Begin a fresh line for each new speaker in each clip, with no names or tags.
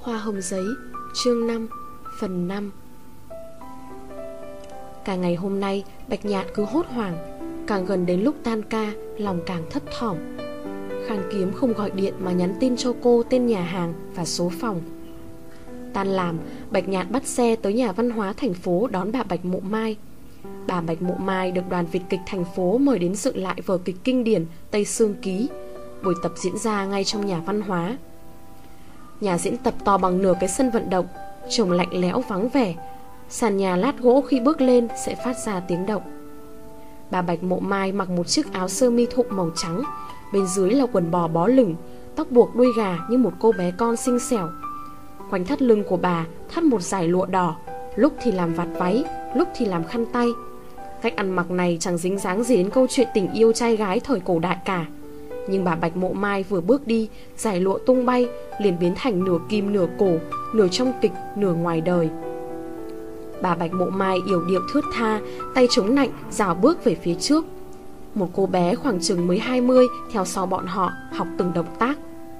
Hoa hồng giấy, chương 5, phần 5. Cả ngày hôm nay Bạch Nhạn cứ hốt hoảng. Càng gần đến lúc tan ca, lòng càng thấp thỏm. Khang Kiếm không gọi điện mà nhắn tin cho cô tên nhà hàng và số phòng. Tan làm, Bạch Nhạn bắt xe tới nhà văn hóa thành phố đón bà Bạch Mộ Mai. Bà Bạch Mộ Mai được đoàn Việt kịch thành phố mời đến dựng lại vở kịch kinh điển Tây Sương Ký. Buổi tập diễn ra ngay trong nhà văn hóa. Nhà diễn tập to bằng nửa cái sân vận động, trông lạnh lẽo vắng vẻ. Sàn nhà lát gỗ khi bước lên sẽ phát ra tiếng động. Bà Bạch Mộ Mai mặc một chiếc áo sơ mi thụng màu trắng, bên dưới là quần bò bó lửng, tóc buộc đuôi gà như một cô bé con xinh xẻo. Quanh thắt lưng của bà thắt một dải lụa đỏ, lúc thì làm vạt váy, lúc thì làm khăn tay. Cách ăn mặc này chẳng dính dáng gì đến câu chuyện tình yêu trai gái thời cổ đại cả. Nhưng bà Bạch Mộ Mai vừa bước đi, dải lụa tung bay, liền biến thành nửa kim nửa cổ, nửa trong kịch nửa ngoài đời. Bà Bạch Mộ Mai yểu điệu thướt tha, tay chống nạnh rảo bước về phía trước. Một cô bé khoảng chừng mới 20 theo sau bọn họ học từng động tác.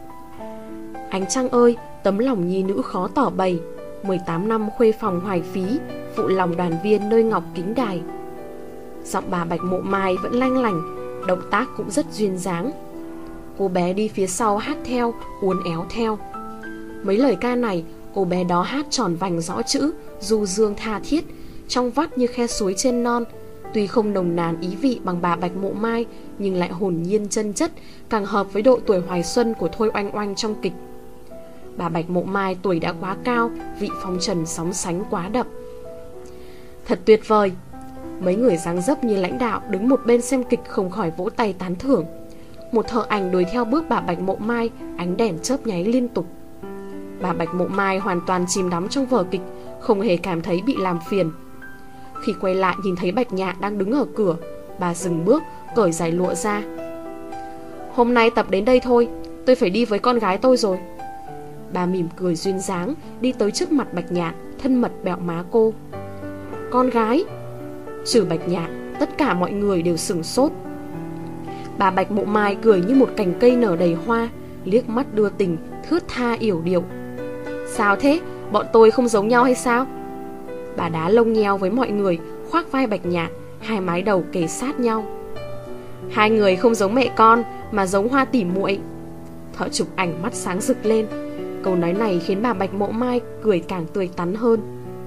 Ánh trăng ơi, tấm lòng nhi nữ khó tỏ bày. 18 năm khuê phòng hoài phí, phụ lòng đoàn viên nơi ngọc kính đài. Giọng bà Bạch Mộ Mai vẫn lanh lảnh, động tác cũng rất duyên dáng. Cô bé đi phía sau hát theo, uốn éo theo. Mấy lời ca này, cô bé đó hát tròn vành rõ chữ, du dương tha thiết, trong vắt như khe suối trên non. Tuy không nồng nàn ý vị bằng bà Bạch Mộ Mai, nhưng lại hồn nhiên chân chất, càng hợp với độ tuổi hoài xuân của Thôi Oanh Oanh trong kịch. Bà Bạch Mộ Mai tuổi đã quá cao, vị phong trần sóng sánh quá đậm. Thật tuyệt vời. Mấy người dáng dấp như lãnh đạo đứng một bên xem kịch không khỏi vỗ tay tán thưởng. Một thợ ảnh đuổi theo bước bà Bạch Mộ Mai, ánh đèn chớp nháy liên tục. Bà Bạch Mộ Mai hoàn toàn chìm đắm trong vở kịch, không hề cảm thấy bị làm phiền. Khi quay lại nhìn thấy Bạch Nhạn đang đứng ở cửa, bà dừng bước, cởi dải lụa ra. Hôm nay tập đến đây thôi, tôi phải đi với con gái tôi rồi. Bà mỉm cười duyên dáng, đi tới trước mặt Bạch Nhạn, thân mật bẹo má cô. Con gái? Trừ Bạch Nhạn, tất cả mọi người đều sửng sốt. Bà Bạch Mộ Mai cười như một cành cây nở đầy hoa, liếc mắt đưa tình, thướt tha yểu điệu. Sao thế? Bọn tôi không giống nhau hay sao? Bà đá lông nheo với mọi người, khoác vai Bạch Nhạn, hai mái đầu kề sát nhau. Hai người không giống mẹ con, mà giống hoa tỉ muội. Thợ chụp ảnh mắt sáng rực lên. Câu nói này khiến bà Bạch Mộ Mai cười càng tươi tắn hơn.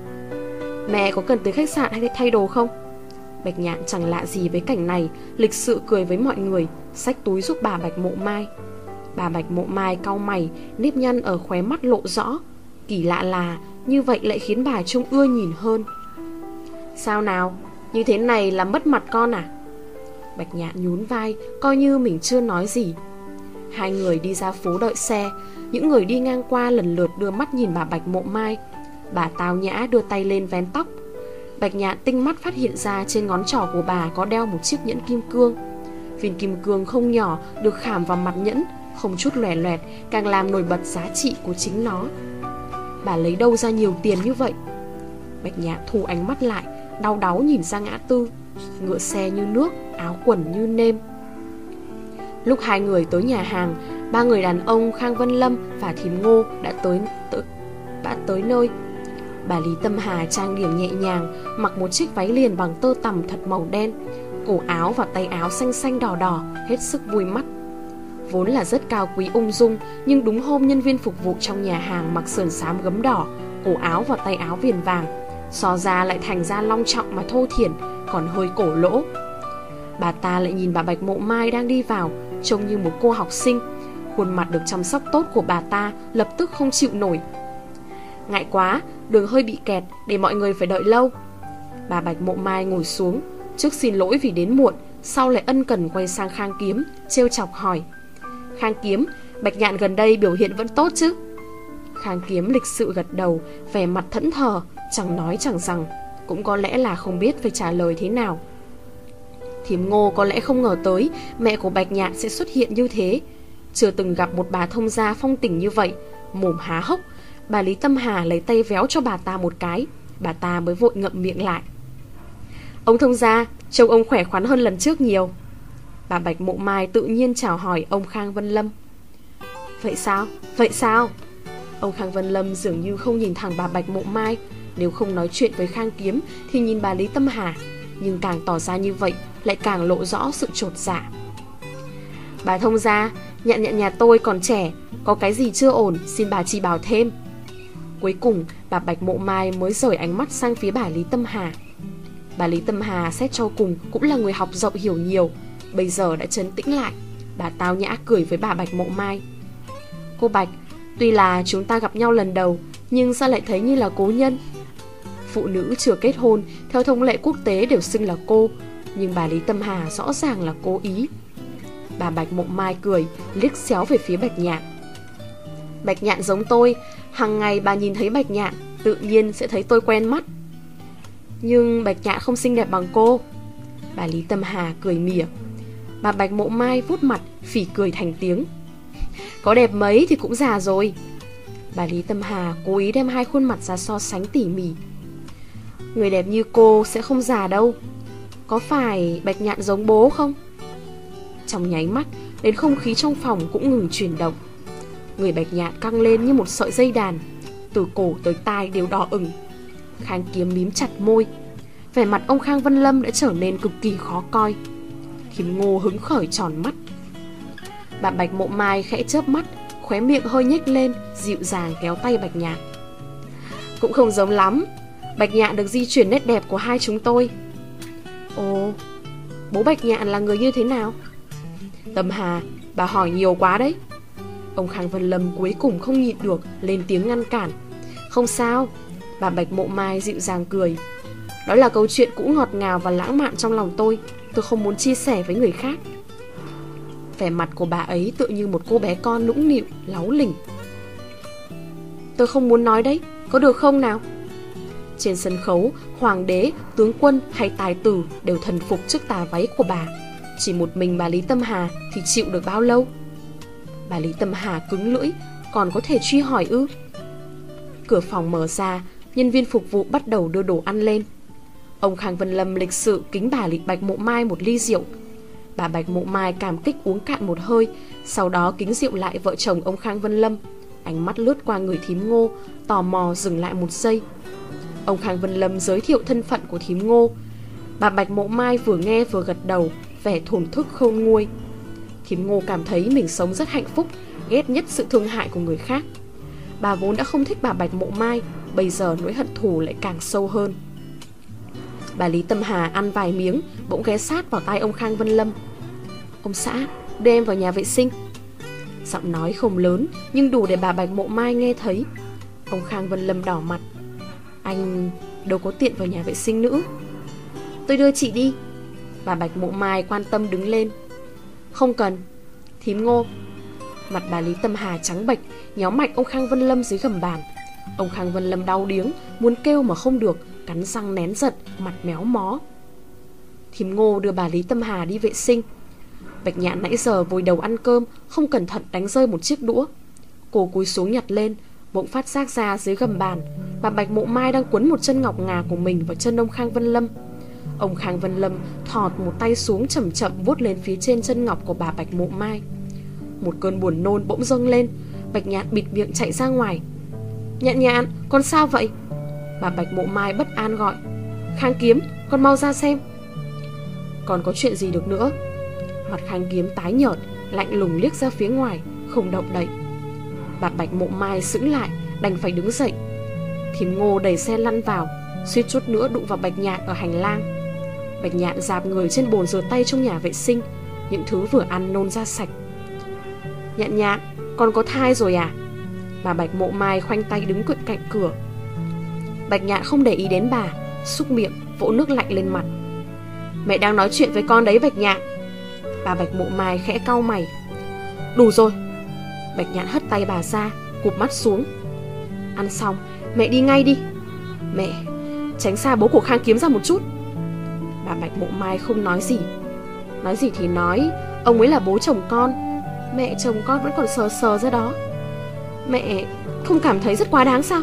Mẹ có cần tới khách sạn hay thay đồ không? Bạch Nhạn chẳng lạ gì với cảnh này, lịch sự cười với mọi người, xách túi giúp bà Bạch Mộ Mai. Bà Bạch Mộ Mai cau mày, nếp nhăn ở khóe mắt lộ rõ. Kỳ lạ là như vậy lại khiến bà trông ưa nhìn hơn. Sao nào, như thế này là mất mặt con à? Bạch Nhạn nhún vai, coi như mình chưa nói gì. Hai người đi ra phố đợi xe. Những người đi ngang qua lần lượt đưa mắt nhìn bà Bạch Mộ Mai. Bà tao nhã đưa tay lên vén tóc. Bạch Nhạn tinh mắt phát hiện ra trên ngón trỏ của bà có đeo một chiếc nhẫn kim cương. Viên kim cương không nhỏ được khảm vào mặt nhẫn, không chút lòe loẹt, càng làm nổi bật giá trị của chính nó. Bà lấy đâu ra nhiều tiền như vậy? Bạch Nhạn thu ánh mắt lại, đau đáu nhìn ra ngã tư. Ngựa xe như nước, áo quần như nêm. Lúc hai người tới nhà hàng, ba người đàn ông Khang Vân Lâm và Thím Ngô đã tới nơi. Bà Lý Tâm Hà trang điểm nhẹ nhàng, mặc một chiếc váy liền bằng tơ tằm thật màu đen, cổ áo và tay áo xanh xanh đỏ đỏ, hết sức vui mắt. Vốn là rất cao quý ung dung, nhưng đúng hôm nhân viên phục vụ trong nhà hàng mặc sườn xám gấm đỏ, cổ áo và tay áo viền vàng, so ra lại thành ra long trọng mà thô thiển, còn hơi cổ lỗ. Bà ta lại nhìn bà Bạch Mộ Mai đang đi vào, trông như một cô học sinh. Khuôn mặt được chăm sóc tốt của bà ta lập tức không chịu nổi. Ngại quá, đường hơi bị kẹt, để mọi người phải đợi lâu. Bà Bạch Mộ Mai ngồi xuống, trước xin lỗi vì đến muộn, sau lại ân cần quay sang Khang Kiếm, trêu chọc hỏi. Khang Kiếm, Bạch Nhạn gần đây biểu hiện vẫn tốt chứ? Khang Kiếm lịch sự gật đầu, vẻ mặt thẫn thờ, chẳng nói chẳng rằng, cũng có lẽ là không biết phải trả lời thế nào. Thím Ngô có lẽ không ngờ tới mẹ của Bạch Nhạn sẽ xuất hiện như thế. Chưa từng gặp một bà thông gia phong tình như vậy, mồm há hốc. Bà Lý Tâm Hà lấy tay véo cho bà ta một cái, bà ta mới vội ngậm miệng lại. Ông thông gia, trông ông khỏe khoắn hơn lần trước nhiều. Bà Bạch Mộ Mai tự nhiên chào hỏi ông Khang Vân Lâm. Vậy sao? Ông Khang Vân Lâm dường như không nhìn thẳng bà Bạch Mộ Mai. Nếu không nói chuyện với Khang Kiếm thì nhìn bà Lý Tâm Hà, nhưng càng tỏ ra như vậy lại càng lộ rõ sự chột dạ. Bà thông gia, nhận nhà tôi còn trẻ, có cái gì chưa ổn xin bà chỉ bảo thêm. Cuối cùng bà Bạch Mộ Mai mới rời ánh mắt sang phía bà Lý Tâm Hà. Bà Lý Tâm Hà xét cho cùng cũng là người học rộng hiểu nhiều, bây giờ đã trấn tĩnh lại. Bà tao nhã cười với bà Bạch Mộ Mai. Cô Bạch, tuy là chúng ta gặp nhau lần đầu, nhưng sao lại thấy như là cố nhân? Phụ nữ chưa kết hôn theo thông lệ quốc tế đều xưng là cô, nhưng bà Lý Tâm Hà rõ ràng là cố ý. Bà Bạch Mộ Mai cười, liếc xéo về phía Bạch Nhạn. Bạch Nhạn giống tôi, hàng ngày bà nhìn thấy Bạch Nhạn tự nhiên sẽ thấy tôi quen mắt. Nhưng Bạch Nhạn không xinh đẹp bằng cô. Bà Lý Tâm Hà cười mỉa. Bà Bạch Mộ Mai vuốt mặt, phỉ cười thành tiếng. Có đẹp mấy thì cũng già rồi. Bà Lý Tâm Hà cố ý đem hai khuôn mặt ra so sánh tỉ mỉ. Người đẹp như cô sẽ không già đâu. Có phải Bạch Nhạn giống bố không? Trong nháy mắt, đến không khí trong phòng cũng ngừng chuyển động. Người Bạch Nhạn căng lên như một sợi dây đàn, từ cổ tới tai đều đỏ ửng. Khang Kiếm mím chặt môi. Vẻ mặt ông Khang Vân Lâm đã trở nên cực kỳ khó coi. Thím Ngô hứng khởi tròn mắt. Bà Bạch Mộ Mai khẽ chớp mắt, khóe miệng hơi nhếch lên, dịu dàng kéo tay Bạch Nhạn. Cũng không giống lắm. Bạch Nhạn được di chuyển nét đẹp của hai chúng tôi. Ồ, bố Bạch Nhạn là người như thế nào? Tâm Hà, bà hỏi nhiều quá đấy. Ông Khang Vân Lâm cuối cùng không nhịn được, lên tiếng ngăn cản. Không sao. Bà Bạch Mộ Mai dịu dàng cười. Đó là câu chuyện cũ ngọt ngào và lãng mạn trong lòng tôi không muốn chia sẻ với người khác. Vẻ mặt của bà ấy tựa như một cô bé con nũng nịu, láu lỉnh. Tôi không muốn nói đấy, có được không nào? Trên sân khấu, hoàng đế, tướng quân hay tài tử đều thần phục trước tà váy của bà. Chỉ một mình bà Lý Tâm Hà thì chịu được bao lâu? Bà Lý Tâm Hà cứng lưỡi, còn có thể truy hỏi ư? Cửa phòng mở ra, nhân viên phục vụ bắt đầu đưa đồ ăn lên. Ông Khang Vân Lâm lịch sự kính bà Lý Bạch Mộ Mai một ly rượu. Bà Bạch Mộ Mai cảm kích uống cạn một hơi, sau đó kính rượu lại vợ chồng ông Khang Vân Lâm. Ánh mắt lướt qua người thím Ngô, tò mò dừng lại một giây. Ông Khang Vân Lâm giới thiệu thân phận của thím Ngô. Bà Bạch Mộ Mai vừa nghe vừa gật đầu, vẻ thổn thức khôn nguôi. Thím Ngô cảm thấy mình sống rất hạnh phúc, ghét nhất sự thương hại của người khác. Bà vốn đã không thích bà Bạch Mộ Mai, bây giờ nỗi hận thù lại càng sâu hơn. Bà Lý Tâm Hà ăn vài miếng, bỗng ghé sát vào tai ông Khang Vân Lâm. Ông xã, đưa em vào nhà vệ sinh. Giọng nói không lớn, nhưng đủ để bà Bạch Mộ Mai nghe thấy. Ông Khang Vân Lâm đỏ mặt. Anh đâu có tiện vào nhà vệ sinh nữa. Tôi đưa chị đi. Bà Bạch Mộ Mai quan tâm đứng lên. Không cần. Thím Ngô. Mặt bà Lý Tâm Hà trắng bệch, nhéo mạnh ông Khang Vân Lâm dưới gầm bàn. Ông Khang Vân Lâm đau điếng, muốn kêu mà không được, cắn răng nén giận, mặt méo mó. Thím Ngô đưa bà Lý Tâm Hà đi vệ sinh. Bạch Nhạn nãy giờ vùi đầu ăn cơm, không cẩn thận đánh rơi một chiếc đũa. Cô cúi xuống nhặt lên, bỗng phát giác ra dưới gầm bàn, bà Bạch Mộ Mai đang quấn một chân ngọc ngà của mình vào chân ông Khang Vân Lâm. Ông Khang Vân Lâm thọt một tay xuống, chậm chậm vuốt lên phía trên chân ngọc của bà Bạch Mộ Mai. Một cơn buồn nôn bỗng dâng lên. Bạch Nhạn bịt miệng chạy ra ngoài. Nhạn Nhạn, con sao vậy? Bà Bạch Mộ Mai bất an gọi. Khang Kiếm, con mau ra xem. Còn có chuyện gì được nữa? Mặt Khang Kiếm tái nhợt, lạnh lùng liếc ra phía ngoài, không động đậy. Bà Bạch Mộ Mai sững lại, đành phải đứng dậy. Thím Ngô đẩy xe lăn vào, suýt chút nữa đụng vào Bạch Nhạn ở hành lang. Bạch Nhạn dạp người trên bồn rửa tay trong nhà vệ sinh, những thứ vừa ăn nôn ra sạch. Nhạn Nhạn, con có thai rồi à? Bà Bạch Mộ Mai khoanh tay đứng cạnh cửa. Bạch Nhạn không để ý đến bà, súc miệng, vỗ nước lạnh lên mặt. Mẹ đang nói chuyện với con đấy Bạch Nhạn. Bà Bạch Mộ Mai khẽ cau mày. Đủ rồi. Bạch Nhạn hất tay bà ra, cụp mắt xuống. Ăn xong, mẹ đi ngay đi. Mẹ, tránh xa bố của Khang Kiếm ra một chút. Bà Bạch Mộ Mai không nói gì. Nói gì thì nói, ông ấy là bố chồng con. Mẹ chồng con vẫn còn sờ sờ ra đó. Mẹ không cảm thấy rất quá đáng sao?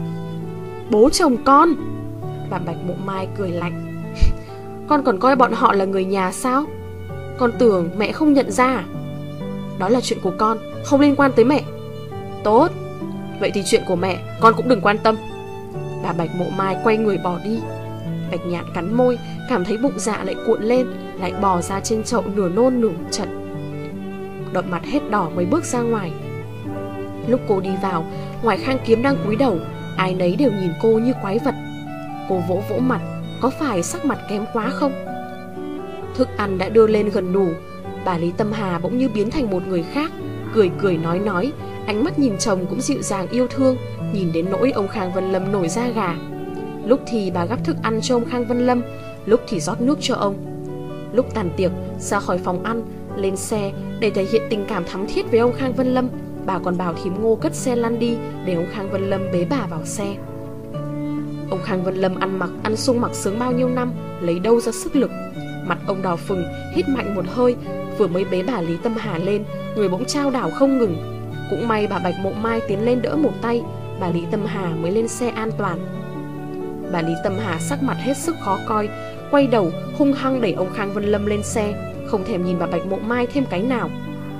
Bố chồng con? Bà Bạch Mộ Mai cười lạnh. Con còn coi bọn họ là người nhà sao? Con tưởng mẹ không nhận ra à? Đó là chuyện của con, không liên quan tới mẹ. Tốt. Vậy thì chuyện của mẹ con cũng đừng quan tâm. Bà Bạch Mộ Mai quay người bỏ đi. Bạch Nhạn cắn môi, cảm thấy bụng dạ lại cuộn lên, lại bò ra trên chậu nửa nôn nửa chật. Đợi mặt hết đỏ mới bước ra ngoài. Lúc cô đi vào, ngoài Khang Kiếm đang cúi đầu, ai nấy đều nhìn cô như quái vật. Cô vỗ vỗ mặt, có phải sắc mặt kém quá không? Thức ăn đã đưa lên gần đủ. Bà Lý Tâm Hà bỗng như biến thành một người khác, cười cười nói, ánh mắt nhìn chồng cũng dịu dàng yêu thương, nhìn đến nỗi ông Khang Vân Lâm nổi da gà. Lúc thì bà gắp thức ăn cho ông Khang Vân Lâm, lúc thì rót nước cho ông. Lúc tàn tiệc, ra khỏi phòng ăn, lên xe để thể hiện tình cảm thắm thiết với ông Khang Vân Lâm, bà còn bảo thím Ngô cất xe lăn đi để ông Khang Vân Lâm bế bà vào xe. Ông Khang Vân Lâm ăn sung mặc sướng bao nhiêu năm, lấy đâu ra sức lực. Mặt ông đỏ phừng, hít mạnh một hơi, vừa mới bế bà Lý Tâm Hà lên, người bỗng chao đảo không ngừng. Cũng may bà Bạch Mộ Mai tiến lên đỡ một tay, bà Lý Tâm Hà mới lên xe an toàn. Bà Lý Tâm Hà sắc mặt hết sức khó coi, quay đầu hung hăng đẩy ông Khang Vân Lâm lên xe, không thèm nhìn bà Bạch Mộ Mai thêm cái nào.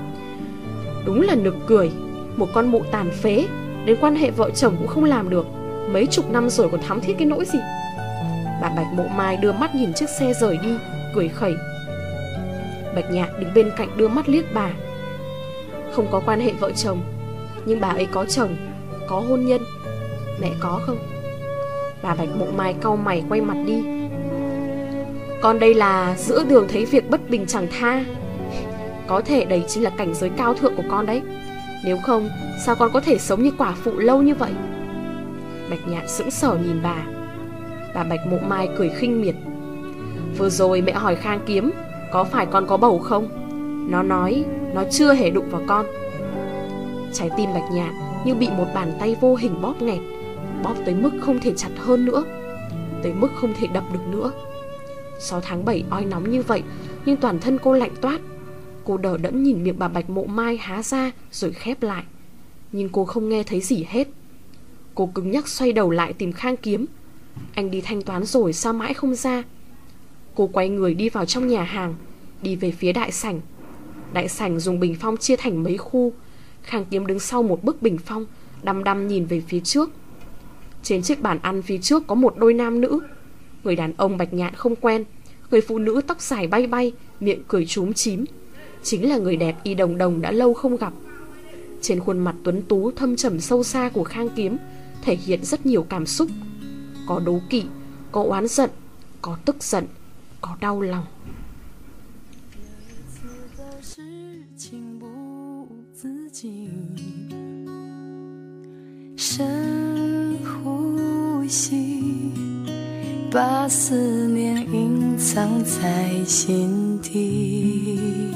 Đúng là nực cười, một con mụ tàn phế, đến quan hệ vợ chồng cũng không làm được, mấy chục năm rồi còn thắm thiết cái nỗi gì. Bà Bạch Mộ Mai đưa mắt nhìn chiếc xe rời đi, cười khẩy. Bạch Nhạn đứng bên cạnh đưa mắt liếc bà. Không có quan hệ vợ chồng, nhưng bà ấy có chồng, có hôn nhân. Mẹ có không? Bà Bạch Mộ Mai cau mày quay mặt đi. Con đây là giữa đường thấy việc bất bình chẳng tha. Có thể đấy chính là cảnh giới cao thượng của con đấy. Nếu không, sao con có thể sống như quả phụ lâu như vậy? Bạch Nhạn sững sờ nhìn bà. Bà Bạch Mộ Mai cười khinh miệt. Vừa rồi mẹ hỏi Khang Kiếm có phải con có bầu không? Nó nói nó chưa hề đụng vào con. Trái tim Bạch Nhạn như bị một bàn tay vô hình bóp nghẹt, bóp tới mức không thể chặt hơn nữa, tới mức không thể đập được nữa. 6 tháng 7 oi nóng như vậy, nhưng toàn thân cô lạnh toát. Cô đờ đẫn nhìn miệng bà Bạch Mộ Mai há ra rồi khép lại, nhưng cô không nghe thấy gì hết. Cô cứng nhắc xoay đầu lại tìm Khang Kiếm. Anh đi thanh toán rồi sao mãi không ra? Cô quay người đi vào trong nhà hàng, đi về phía đại sảnh. Đại sảnh dùng bình phong chia thành mấy khu. Khang Kiếm đứng sau một bức bình phong, đăm đăm nhìn về phía trước. Trên chiếc bàn ăn phía trước có một đôi nam nữ. Người đàn ông Bạch Nhạn không quen, người phụ nữ tóc dài bay bay, miệng cười chúm chím, chính là người đẹp Y Đồng Đồng đã lâu không gặp. Trên khuôn mặt tuấn tú thâm trầm sâu xa của Khang Kiếm thể hiện rất nhiều cảm xúc. Có đố kỵ, có oán giận, có tức giận, có đau lòng.
把思念隐藏在心底，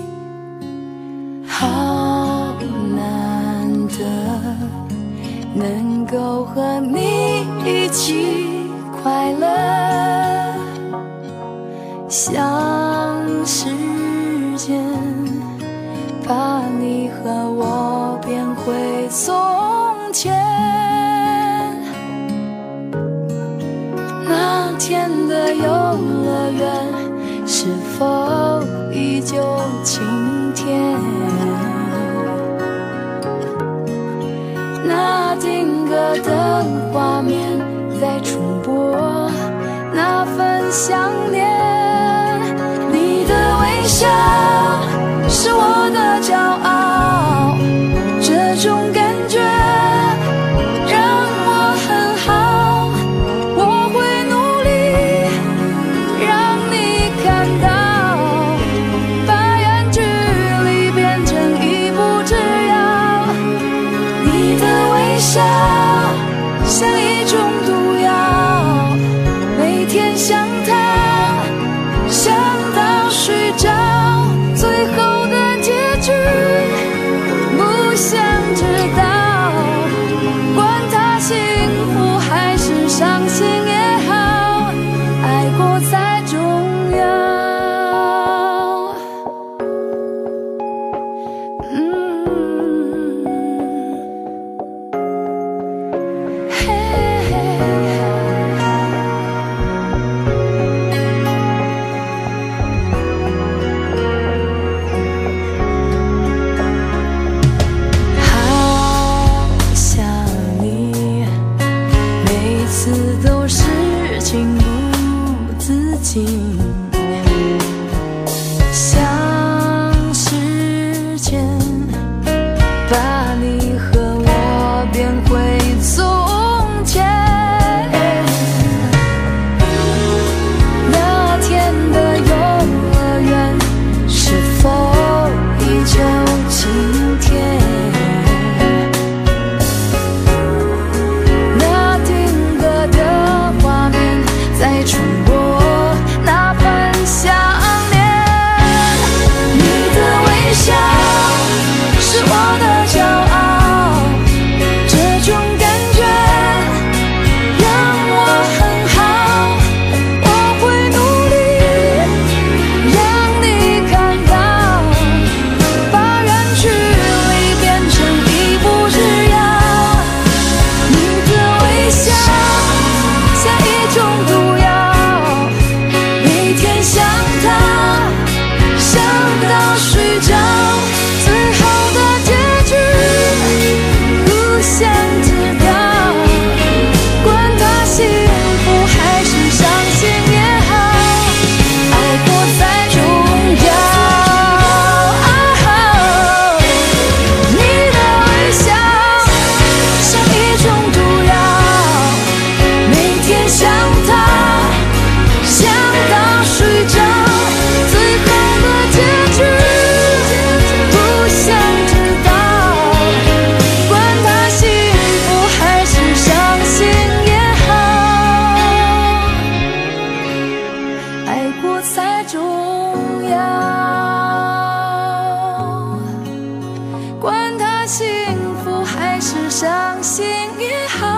好难得能够和你一起快乐，像时间把你和我变回从前。那天的游乐园是否依旧晴天？那定格的画面在重播那份想念。你的微笑是我的骄傲，这种感觉让我很好。我会努力让你看到，把远距离变成一步之遥。你的微笑像一种毒药，每天想它，想到睡着，最后的结局不想知道。管他幸福还是伤心也好，爱过才重要。嘿你和我变回从前。那天的幼儿园是否依旧晴天？那定格的画面在重播那份想念。你的微笑是我的骄傲，这种感觉让我很好。我会努力让你看到，把远距离变成一步之遥。你的微笑像一种毒药，每天想它，想到睡着。最后的结局不想知道，管他幸福还是伤心也好，爱过才重要。你的微笑像一种毒药，每天想它，想到睡着。最后的结局不想知道，管他幸福还是伤心也好，爱过才重要。管他幸福还是伤心也好。